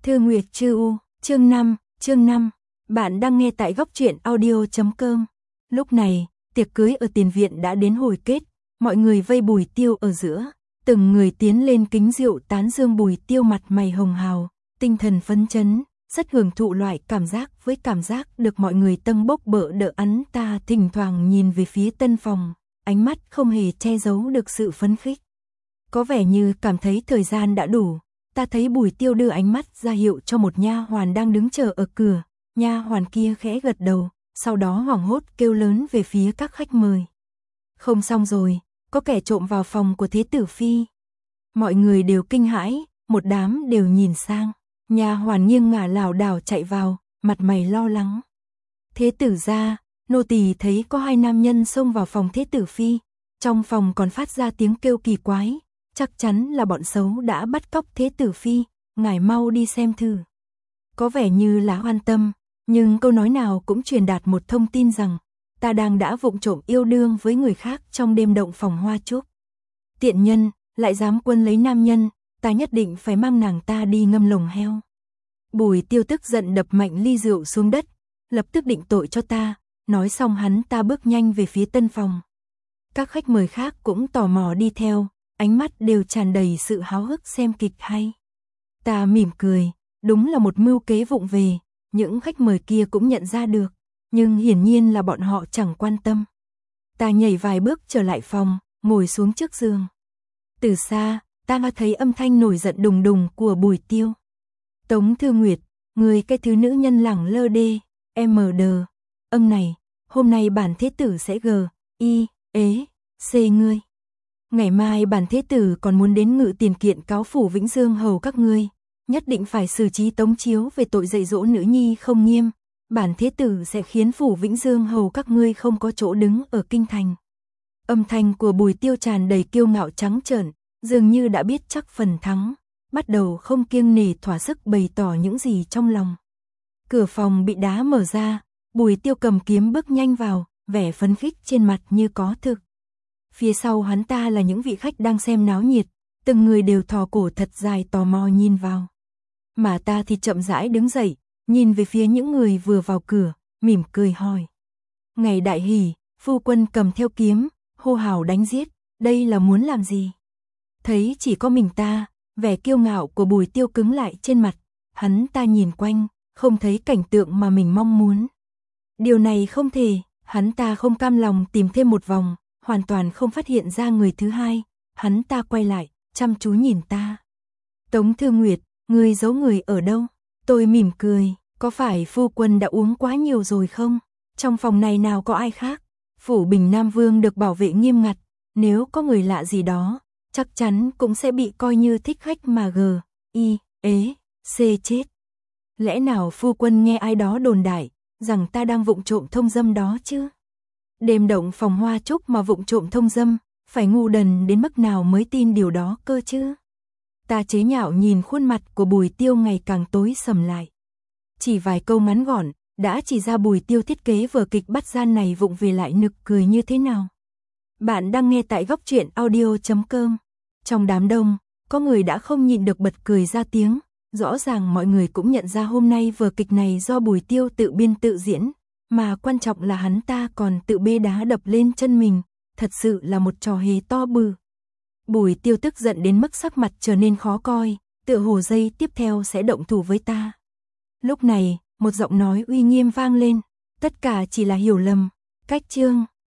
Thư Nguyệt Chư U, chương 5. Bạn đang nghe tại góc truyện audio.com. Lúc này, tiệc cưới ở tiền viện đã đến hồi kết, mọi người vây Bùi Tiêu ở giữa, từng người tiến lên kính rượu tán dương Bùi Tiêu, mặt mày hồng hào, tinh thần phấn chấn, rất hưởng thụ loại cảm giác với cảm giác được mọi người tâng bốc bợ đỡ. Hắn ta thỉnh thoảng nhìn về phía tân phòng, ánh mắt không hề che giấu được sự phấn khích. Có vẻ như cảm thấy thời gian đã đủ. Ta thấy Bùi Tiêu đưa ánh mắt ra hiệu cho một nha hoàn đang đứng chờ ở cửa, nha hoàn kia khẽ gật đầu, sau đó hoảng hốt kêu lớn về phía các khách mời. Không xong rồi, có kẻ trộm vào phòng của Thế tử phi. Mọi người đều kinh hãi, một đám đều nhìn sang, nha hoàn nghiêng ngả lảo đảo chạy vào, mặt mày lo lắng. Thế tử gia, nô tỳ thấy có hai nam nhân xông vào phòng Thế tử phi, trong phòng còn phát ra tiếng kêu kỳ quái. Chắc chắn là bọn xấu đã bắt cóc Thế tử phi, ngài mau đi xem thử. Có vẻ như là an tâm, nhưng câu nói nào cũng truyền đạt một thông tin rằng ta đã vụng trộm yêu đương với người khác trong đêm động phòng hoa trúc. Tiện nhân, lại dám quân lấy nam nhân, ta nhất định phải mang nàng ta đi ngâm lồng heo. Bùi Tiêu tức giận đập mạnh ly rượu xuống đất, lập tức định tội cho ta, nói xong hắn ta bước nhanh về phía tân phòng. Các khách mời khác cũng tò mò đi theo, ánh mắt đều tràn đầy sự háo hức xem kịch hay. Ta mỉm cười, đúng là một mưu kế vụng về, những khách mời kia cũng nhận ra được, nhưng hiển nhiên là bọn họ chẳng quan tâm. Ta nhảy vài bước trở lại phòng, ngồi xuống trước giường. Từ xa, ta thấy âm thanh nổi giận đùng đùng của Bùi Tiêu. Tống Thư Nguyệt, người cái thứ nữ nhân lẳng lơ đê, MD, này, hôm nay bản thế tử sẽ C ngươi. Ngày mai bản thế tử còn muốn đến Ngự Tiền kiện cáo phủ Vĩnh Dương hầu các ngươi, nhất định phải xử trí Tống Chiếu về tội dạy dỗ nữ nhi không nghiêm, bản thế tử sẽ khiến phủ Vĩnh Dương hầu các ngươi không có chỗ đứng ở kinh thành. Âm thanh của Bùi Tiêu tràn đầy kiêu ngạo trắng trợn, dường như đã biết chắc phần thắng, bắt đầu không kiêng nể thỏa sức bày tỏ những gì trong lòng. Cửa phòng bị đá mở ra, Bùi Tiêu cầm kiếm bước nhanh vào, vẻ phấn khích trên mặt như có thực. Phía sau hắn ta là những vị khách đang xem náo nhiệt, từng người đều thò cổ thật dài tò mò nhìn vào. Mà ta thì chậm rãi đứng dậy, nhìn về phía những người vừa vào cửa, mỉm cười hỏi. Ngày đại hỷ, phu quân cầm theo kiếm, hô hào đánh giết, đây là muốn làm gì? Thấy chỉ có mình ta, vẻ kiêu ngạo của Bùi Tiêu cứng lại trên mặt, hắn ta nhìn quanh, không thấy cảnh tượng mà mình mong muốn. Điều này không thể, hắn ta không cam lòng tìm thêm một vòng, hoàn toàn không phát hiện ra người thứ hai, hắn ta quay lại, chăm chú nhìn ta. Tống Thư Nguyệt, người giấu người ở đâu? Tôi mỉm cười, có phải phu quân đã uống quá nhiều rồi không? Trong phòng này nào có ai khác? Phủ Bình Nam Vương được bảo vệ nghiêm ngặt, nếu có người lạ gì đó, chắc chắn cũng sẽ bị coi như thích khách mà C chết. Lẽ nào phu quân nghe ai đó đồn đại, rằng ta đang vụng trộm thông dâm đó chứ? Đêm động phòng hoa trúc mà vụng trộm thông dâm, phải ngu đần đến mức nào mới tin điều đó cơ chứ? Ta chế nhạo nhìn khuôn mặt của Bùi Tiêu ngày càng tối sầm lại. Chỉ vài câu ngắn gọn, đã chỉ ra Bùi Tiêu thiết kế vở kịch bắt gian này vụng về lại nực cười như thế nào. Bạn đang nghe tại góc truyện audio.com. Trong đám đông, có người đã không nhịn được bật cười ra tiếng. Rõ ràng mọi người cũng nhận ra hôm nay vở kịch này do Bùi Tiêu tự biên tự diễn, mà quan trọng là hắn ta còn tự bê đá đập lên chân mình, thật sự là một trò hề to bự. Bùi Tiêu tức giận đến mức sắc mặt trở nên khó coi, tựa hồ giây tiếp theo sẽ động thủ với ta. Lúc này, một giọng nói uy nghiêm vang lên, tất cả chỉ là hiểu lầm, cách chương.